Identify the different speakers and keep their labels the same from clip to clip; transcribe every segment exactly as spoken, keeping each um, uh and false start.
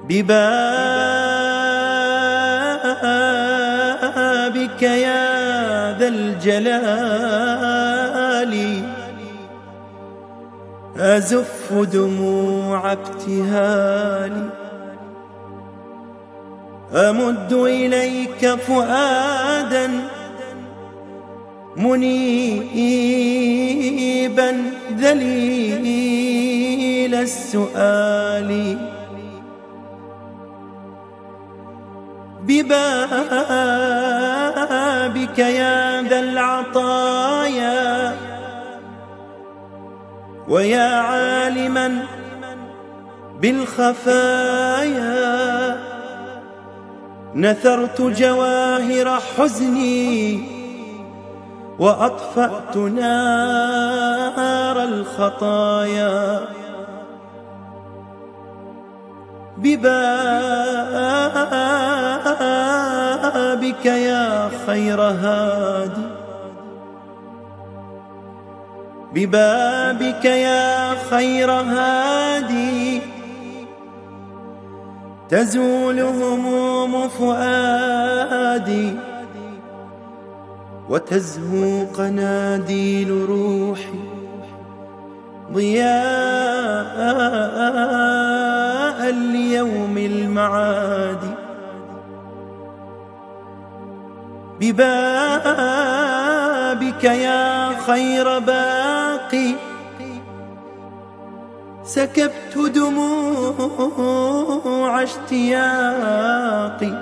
Speaker 1: ببابك يا ذا الجلال أزف دموع ابتهالي، أمد إليك فؤادا منيبا ذليل السؤال، ببابك يا ذا العطايا ويا عالما بالخفايا، نثرت جواهر حزني وأطفأت نار الخطايا، ببابك يا خير هادي، ببابك يا خير هادي تزول هموم فؤادي، وتزهو قناديل روحي ضياء ليوم المعاد، ببابك يا خير باقي سكبت دموع اشتياقي،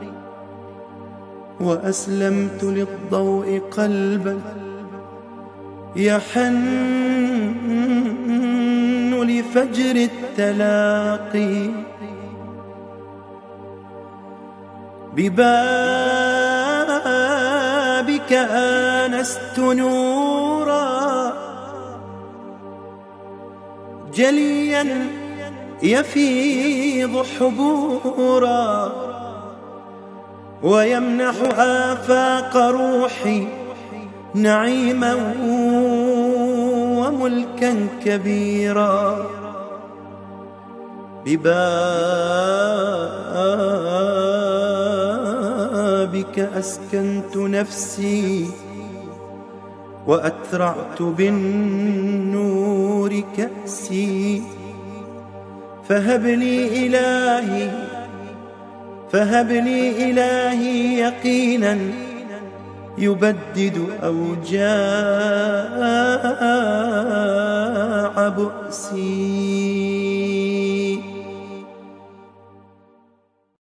Speaker 1: وأسلمت للضوء قلبا يحن لفجر التلاقي، ببابك آنست نورا جليا يفيض حبورا، ويمنح آفاق روحي نعيما وملكا كبيرا، ببابك أسكنت نفسي وأترعت بالنور كأسي، فهب لي إلهي فهب لي إلهي يقينا يبدد أوجاع بؤسي.